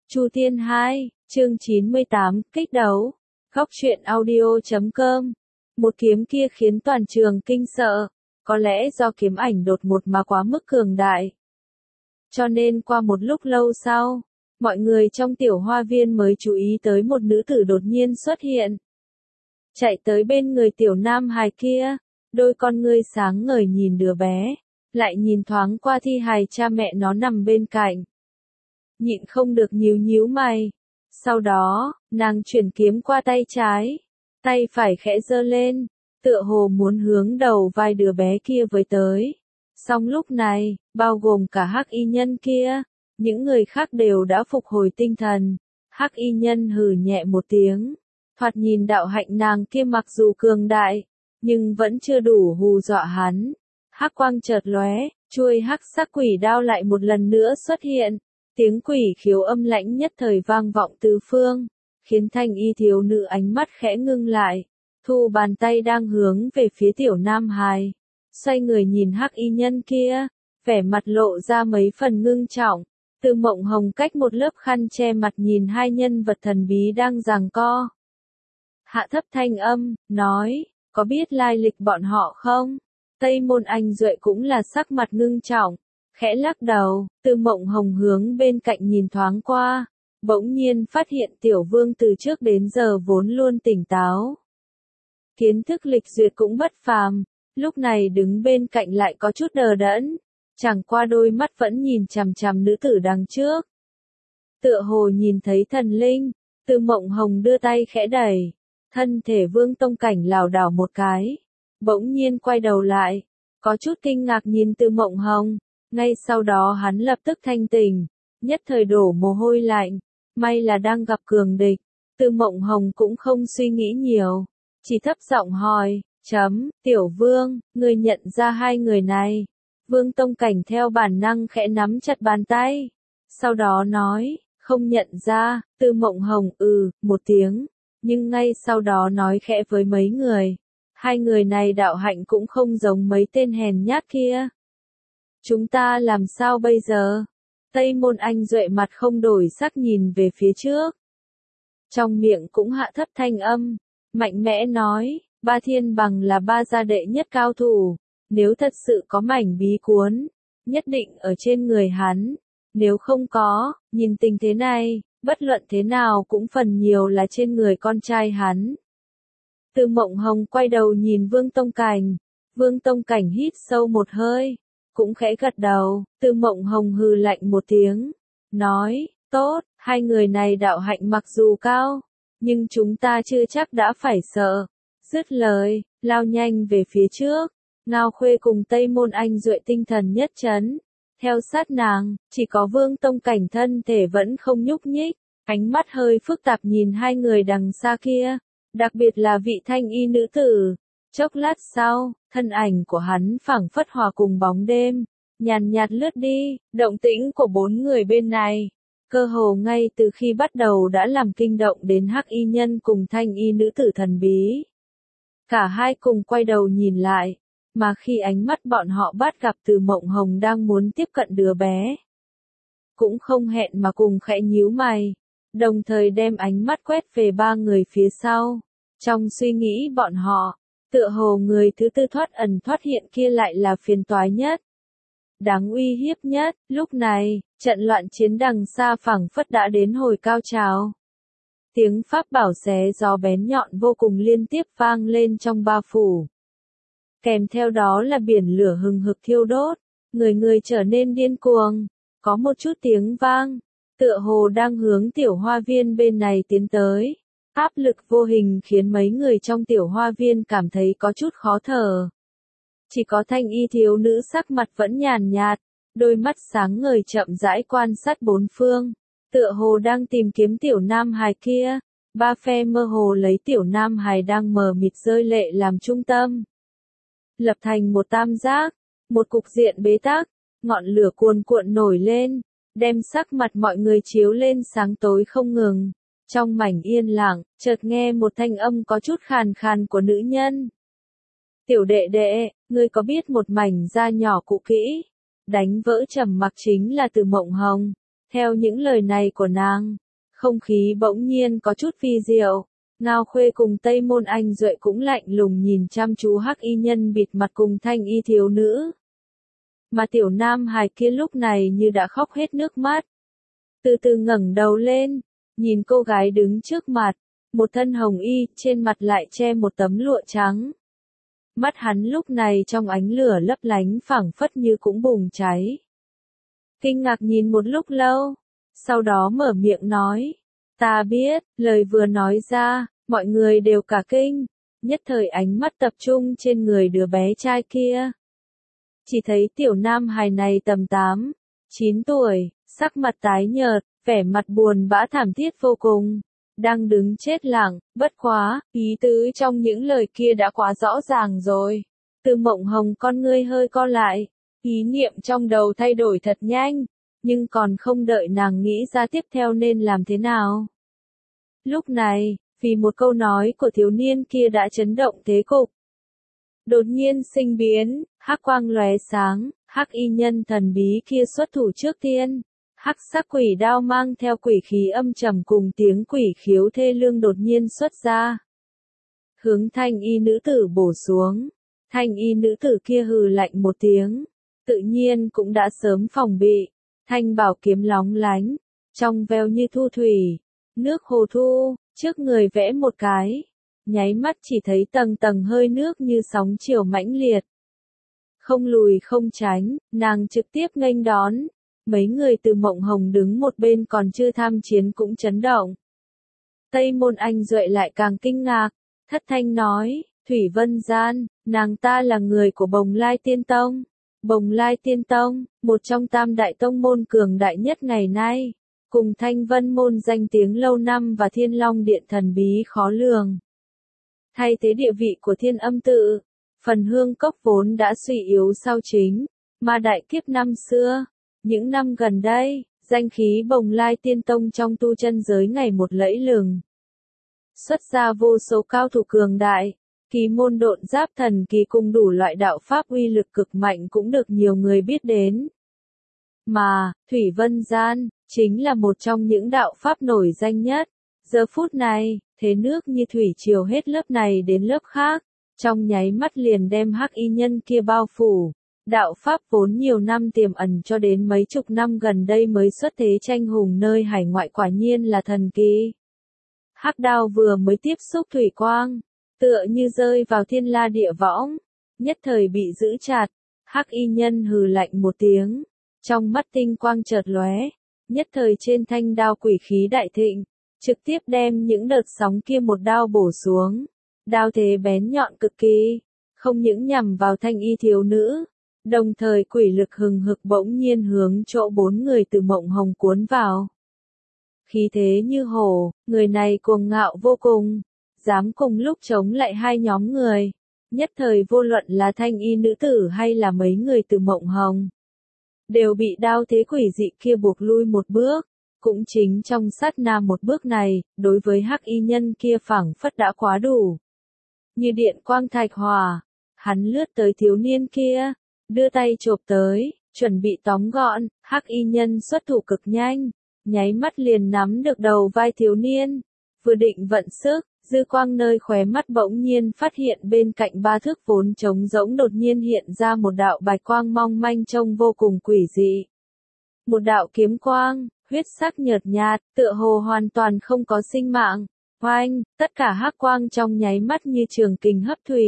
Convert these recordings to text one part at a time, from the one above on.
Chu Tiên 2, chương 98, kích đấu. Góc truyện audio.com. Một kiếm kia khiến toàn trường kinh sợ, có lẽ do kiếm ảnh đột ngột mà quá mức cường đại. Cho nên qua một lúc lâu sau, mọi người trong tiểu hoa viên mới chú ý tới một nữ tử đột nhiên xuất hiện. Chạy tới bên người tiểu nam hài kia, đôi con ngươi sáng ngời nhìn đứa bé, lại nhìn thoáng qua thi hài cha mẹ nó nằm bên cạnh. Nhịn không được nhíu mày. Sau đó, nàng chuyển kiếm qua tay trái, tay phải khẽ giơ lên, tựa hồ muốn hướng đầu vai đứa bé kia với tới. Song lúc này, bao gồm cả hắc y nhân kia, những người khác đều đã phục hồi tinh thần. Hắc y nhân hừ nhẹ một tiếng, thoạt nhìn đạo hạnh nàng kia mặc dù cường đại, nhưng vẫn chưa đủ hù dọa hắn. Hắc quang chợt lóe, chuôi hắc sắc quỷ đao lại một lần nữa xuất hiện. Tiếng quỷ khiếu âm lãnh nhất thời vang vọng tứ phương, khiến thanh y thiếu nữ ánh mắt khẽ ngưng lại, thu bàn tay đang hướng về phía tiểu nam hài. Xoay người nhìn hắc y nhân kia, vẻ mặt lộ ra mấy phần ngưng trọng. Từ Mộng Hồng cách một lớp khăn che mặt nhìn hai nhân vật thần bí đang giằng co. Hạ thấp thanh âm, nói, có biết lai lịch bọn họ không? Tây Môn Anh Duệ cũng là sắc mặt ngưng trọng. Khẽ lắc đầu, Từ Mộng Hồng hướng bên cạnh nhìn thoáng qua, bỗng nhiên phát hiện tiểu vương từ trước đến giờ vốn luôn tỉnh táo. Kiến thức lịch duyệt cũng bất phàm, lúc này đứng bên cạnh lại có chút đờ đẫn, chẳng qua đôi mắt vẫn nhìn chằm chằm nữ tử đằng trước. Tựa hồ nhìn thấy thần linh, Từ Mộng Hồng đưa tay khẽ đẩy, thân thể Vương Tông Cảnh lảo đảo một cái, bỗng nhiên quay đầu lại, có chút kinh ngạc nhìn Từ Mộng Hồng. Ngay sau đó hắn lập tức thanh tỉnh, nhất thời đổ mồ hôi lạnh, may là đang gặp cường địch. Từ Mộng Hồng cũng không suy nghĩ nhiều, chỉ thấp giọng hỏi, tiểu vương, ngươi nhận ra hai người này? Vương Tông Cảnh theo bản năng khẽ nắm chặt bàn tay, sau đó nói, không nhận ra. Từ Mộng Hồng một tiếng, nhưng ngay sau đó nói khẽ với mấy người, hai người này đạo hạnh cũng không giống mấy tên hèn nhát kia. Chúng ta làm sao bây giờ? Tây Môn Anh Duệ mặt không đổi sắc nhìn về phía trước. Trong miệng cũng hạ thấp thanh âm, mạnh mẽ nói, Ba Thiên Bằng là ba gia đệ nhất cao thủ, nếu thật sự có mảnh bí cuốn, nhất định ở trên người hắn, nếu không có, nhìn tình thế này, bất luận thế nào cũng phần nhiều là trên người con trai hắn. Từ Mộng Hồng quay đầu nhìn Vương Tông Cảnh, Vương Tông Cảnh hít sâu một hơi, cũng khẽ gật đầu. Từ Mộng Hồng hừ lạnh một tiếng, nói, tốt, hai người này đạo hạnh mặc dù cao, nhưng chúng ta chưa chắc đã phải sợ. Dứt lời, lao nhanh về phía trước, Ngao Khuê cùng Tây Môn Anh Duệ tinh thần nhất chấn. Theo sát nàng, chỉ có Vương Tông Cảnh thân thể vẫn không nhúc nhích, ánh mắt hơi phức tạp nhìn hai người đằng xa kia, đặc biệt là vị thanh y nữ tử. Chốc lát sau, thân ảnh của hắn phảng phất hòa cùng bóng đêm, nhàn nhạt lướt đi. Động tĩnh của bốn người bên này, cơ hồ ngay từ khi bắt đầu đã làm kinh động đến hắc y nhân cùng thanh y nữ tử thần bí. Cả hai cùng quay đầu nhìn lại, mà khi ánh mắt bọn họ bắt gặp Từ Mộng Hồng đang muốn tiếp cận đứa bé, cũng không hẹn mà cùng khẽ nhíu mày, đồng thời đem ánh mắt quét về ba người phía sau. Trong suy nghĩ bọn họ, tựa hồ người thứ tư thoát ẩn thoát hiện kia lại là phiền toái nhất, đáng uy hiếp nhất. Lúc này, trận loạn chiến đằng xa phảng phất đã đến hồi cao trào. Tiếng pháp bảo xé gió bén nhọn vô cùng liên tiếp vang lên trong ba phủ. Kèm theo đó là biển lửa hừng hực thiêu đốt, người trở nên điên cuồng, có một chút tiếng vang, tựa hồ đang hướng tiểu hoa viên bên này tiến tới. Áp lực vô hình khiến mấy người trong tiểu hoa viên cảm thấy có chút khó thở. Chỉ có thanh y thiếu nữ sắc mặt vẫn nhàn nhạt, đôi mắt sáng ngời chậm rãi quan sát bốn phương, tựa hồ đang tìm kiếm tiểu nam hài kia. Ba phe mơ hồ lấy tiểu nam hài đang mờ mịt rơi lệ làm trung tâm, lập thành một tam giác, một cục diện bế tắc. Ngọn lửa cuồn cuộn nổi lên, đem sắc mặt mọi người chiếu lên sáng tối không ngừng. Trong mảnh yên lặng, chợt nghe một thanh âm có chút khàn khàn của nữ nhân. Tiểu đệ đệ, ngươi có biết một mảnh da nhỏ cụ kỹ? Đánh vỡ trầm mặc chính là Từ Mộng Hồng. Theo những lời này của nàng, không khí bỗng nhiên có chút vi diệu. Ngao Khuê cùng Tây Môn Anh Duệ cũng lạnh lùng nhìn chăm chú hắc y nhân bịt mặt cùng thanh y thiếu nữ. Mà tiểu nam hài kia lúc này như đã khóc hết nước mắt. Từ từ ngẩng đầu lên, nhìn cô gái đứng trước mặt, một thân hồng y, trên mặt lại che một tấm lụa trắng. Mắt hắn lúc này trong ánh lửa lấp lánh phảng phất như cũng bùng cháy. Kinh ngạc nhìn một lúc lâu, sau đó mở miệng nói, ta biết, lời vừa nói ra, mọi người đều cả kinh, nhất thời ánh mắt tập trung trên người đứa bé trai kia. Chỉ thấy tiểu nam hài này tầm 8, 9 tuổi, sắc mặt tái nhợt, vẻ mặt buồn bã thảm thiết vô cùng, đang đứng chết lặng, bất quá, ý tứ trong những lời kia đã quá rõ ràng rồi. Từ Mộng Hồng con ngươi hơi co lại, ý niệm trong đầu thay đổi thật nhanh, nhưng còn không đợi nàng nghĩ ra tiếp theo nên làm thế nào. Lúc này, vì một câu nói của thiếu niên kia đã chấn động thế cục. Đột nhiên sinh biến, hắc quang lóe sáng, hắc y nhân thần bí kia xuất thủ trước tiên. Hắc sắc quỷ đao mang theo quỷ khí âm trầm cùng tiếng quỷ khiếu thê lương đột nhiên xuất ra. Hướng thanh y nữ tử bổ xuống. Thanh y nữ tử kia hừ lạnh một tiếng. Tự nhiên cũng đã sớm phòng bị. Thanh bảo kiếm lóng lánh. Trong veo như thu thủy. Nước hồ thu, trước người vẽ một cái. Nháy mắt chỉ thấy tầng tầng hơi nước như sóng chiều mãnh liệt. Không lùi không tránh, nàng trực tiếp nghênh đón. Mấy người từ Mộng Hồng đứng một bên còn chưa tham chiến cũng chấn động. Tây Môn Anh Duệ lại càng kinh ngạc, thất thanh nói, Thủy Vân Gian, nàng ta là người của Bồng Lai Tiên Tông. Bồng Lai Tiên Tông, một trong tam đại tông môn cường đại nhất ngày nay, cùng Thanh Vân Môn danh tiếng lâu năm và Thiên Long Điện thần bí khó lường. Thay thế địa vị của Thiên Âm Tự, Phần Hương Cốc vốn đã suy yếu sau chính, mà đại kiếp năm xưa. Những năm gần đây, danh khí Bồng Lai Tiên Tông trong tu chân giới ngày một lẫy lừng. Xuất ra vô số cao thủ cường đại, kỳ môn độn giáp thần kỳ cùng đủ loại đạo pháp uy lực cực mạnh cũng được nhiều người biết đến. Mà, Thủy Vân Gian, chính là một trong những đạo pháp nổi danh nhất. Giờ phút này, thế nước như thủy triều hết lớp này đến lớp khác, trong nháy mắt liền đem hắc y nhân kia bao phủ. Đạo Pháp vốn nhiều năm tiềm ẩn cho đến mấy chục năm gần đây mới xuất thế tranh hùng nơi hải ngoại quả nhiên là thần kỳ. Hắc đao vừa mới tiếp xúc thủy quang, tựa như rơi vào thiên la địa võng, nhất thời bị giữ chặt, hắc y nhân hừ lạnh một tiếng, trong mắt tinh quang chợt lóe, nhất thời trên thanh đao quỷ khí đại thịnh, trực tiếp đem những đợt sóng kia một đao bổ xuống, đao thế bén nhọn cực kỳ, không những nhằm vào thanh y thiếu nữ. Đồng thời quỷ lực hừng hực bỗng nhiên hướng chỗ 4 người từ Mộng Hồng cuốn vào. Khí thế như hổ, người này cuồng ngạo vô cùng, dám cùng lúc chống lại hai nhóm người. Nhất thời vô luận là thanh y nữ tử hay là mấy người từ Mộng Hồng. Đều bị đao thế quỷ dị kia buộc lui một bước. Cũng chính trong sát na một bước này, đối với hắc y nhân kia phảng phất đã quá đủ. Như điện quang thạch hỏa, hắn lướt tới thiếu niên kia. Đưa tay chộp tới, chuẩn bị tóm gọn, hắc y nhân xuất thủ cực nhanh, nháy mắt liền nắm được đầu vai thiếu niên, vừa định vận sức, dư quang nơi khóe mắt bỗng nhiên phát hiện bên cạnh 3 thước vốn trống rỗng đột nhiên hiện ra một đạo bạch quang mong manh trông vô cùng quỷ dị. Một đạo kiếm quang, huyết sắc nhợt nhạt, tựa hồ hoàn toàn không có sinh mạng, oanh, tất cả hắc quang trong nháy mắt như trường kình hấp thủy.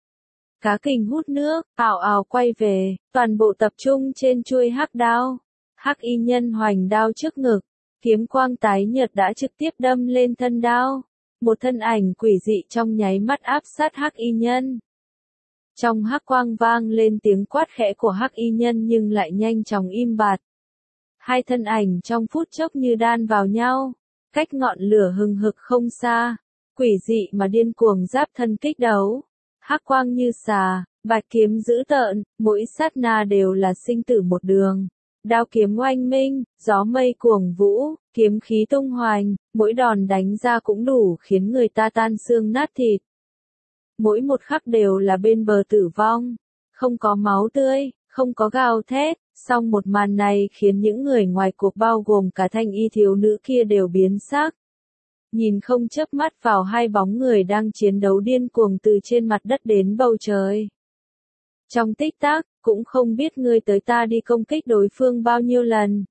Cá kình hút nước, ào ào quay về, toàn bộ tập trung trên chuôi hắc đao. Hắc y nhân hoành đao trước ngực, kiếm quang tái nhợt đã trực tiếp đâm lên thân đao. Một thân ảnh quỷ dị trong nháy mắt áp sát hắc y nhân. Trong hắc quang vang lên tiếng quát khẽ của hắc y nhân nhưng lại nhanh chóng im bặt. Hai thân ảnh trong phút chốc như đan vào nhau, cách ngọn lửa hừng hực không xa, quỷ dị mà điên cuồng giáp thân kích đấu. Hắc quang như xà, bạch kiếm dữ tợn, mỗi sát na đều là sinh tử một đường. Đao kiếm oanh minh, gió mây cuồng vũ, kiếm khí tung hoành, mỗi đòn đánh ra cũng đủ khiến người ta tan xương nát thịt. Mỗi một khắc đều là bên bờ tử vong, không có máu tươi, không có gào thét, song một màn này khiến những người ngoài cuộc bao gồm cả thanh y thiếu nữ kia đều biến sắc. Nhìn không chớp mắt vào hai bóng người đang chiến đấu điên cuồng từ trên mặt đất đến bầu trời. Trong tích tắc, cũng không biết ngươi tới ta đi công kích đối phương bao nhiêu lần.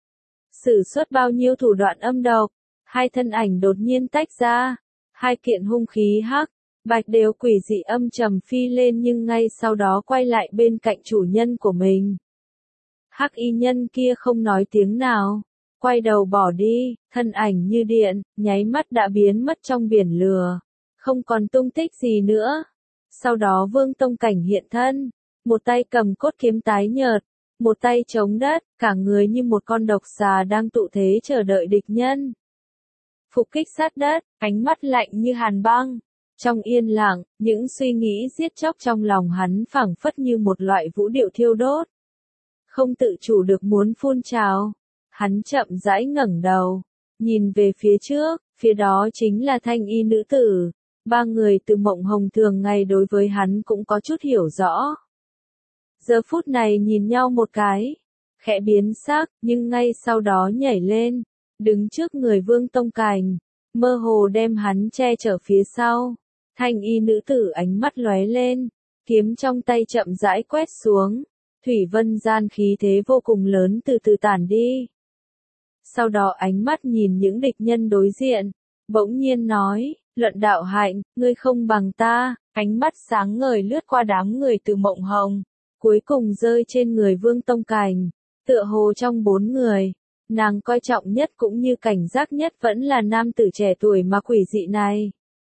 Sử xuất bao nhiêu thủ đoạn âm độc, hai thân ảnh đột nhiên tách ra, hai kiện hung khí hắc, bạch đều quỷ dị âm trầm phi lên nhưng ngay sau đó quay lại bên cạnh chủ nhân của mình. Hắc y nhân kia không nói tiếng nào, quay đầu bỏ đi, thân ảnh như điện, nháy mắt đã biến mất trong biển lửa, không còn tung tích gì nữa. Sau đó Vương Tông Cảnh hiện thân, một tay cầm cốt kiếm tái nhợt, một tay chống đất, cả người như một con độc xà đang tụ thế chờ đợi địch nhân. Phục kích sát đất, ánh mắt lạnh như hàn băng. Trong yên lặng, những suy nghĩ giết chóc trong lòng hắn phảng phất như một loại vũ điệu thiêu đốt. Không tự chủ được muốn phun trào. Hắn chậm rãi ngẩng đầu, nhìn về phía trước, phía đó chính là thanh y nữ tử. Ba người từ mộng hồng thường ngày đối với hắn cũng có chút hiểu rõ. Giờ phút này nhìn nhau một cái, khẽ biến sắc, nhưng ngay sau đó nhảy lên, đứng trước người Vương Tông Cảnh, mơ hồ đem hắn che chở phía sau. Thanh y nữ tử ánh mắt lóe lên, kiếm trong tay chậm rãi quét xuống, thủy vân gian khí thế vô cùng lớn từ từ tản đi. Sau đó ánh mắt nhìn những địch nhân đối diện, bỗng nhiên nói, Luận Đạo Hạnh, ngươi không bằng ta, ánh mắt sáng ngời lướt qua đám người từ mộng hồng, cuối cùng rơi trên người Vương Tông Cảnh, tựa hồ trong 4 người, nàng coi trọng nhất cũng như cảnh giác nhất vẫn là nam tử trẻ tuổi mà quỷ dị này.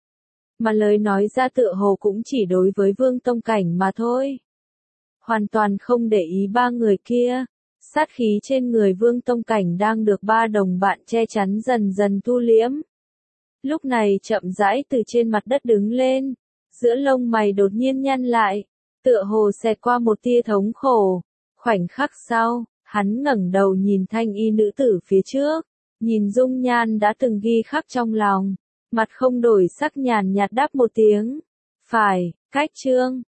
Mà lời nói ra tựa hồ cũng chỉ đối với Vương Tông Cảnh mà thôi. Hoàn toàn không để ý ba người kia, sát khí trên người Vương Tông Cảnh đang được ba đồng bạn che chắn dần dần thu liễm. Lúc này chậm rãi từ trên mặt đất đứng lên, giữa lông mày đột nhiên nhăn lại, tựa hồ xẹt qua một tia thống khổ. Khoảnh khắc sau, hắn ngẩng đầu nhìn thanh y nữ tử phía trước, nhìn dung nhan đã từng ghi khắc trong lòng, mặt không đổi sắc nhàn nhạt đáp một tiếng. Phải, cách chương.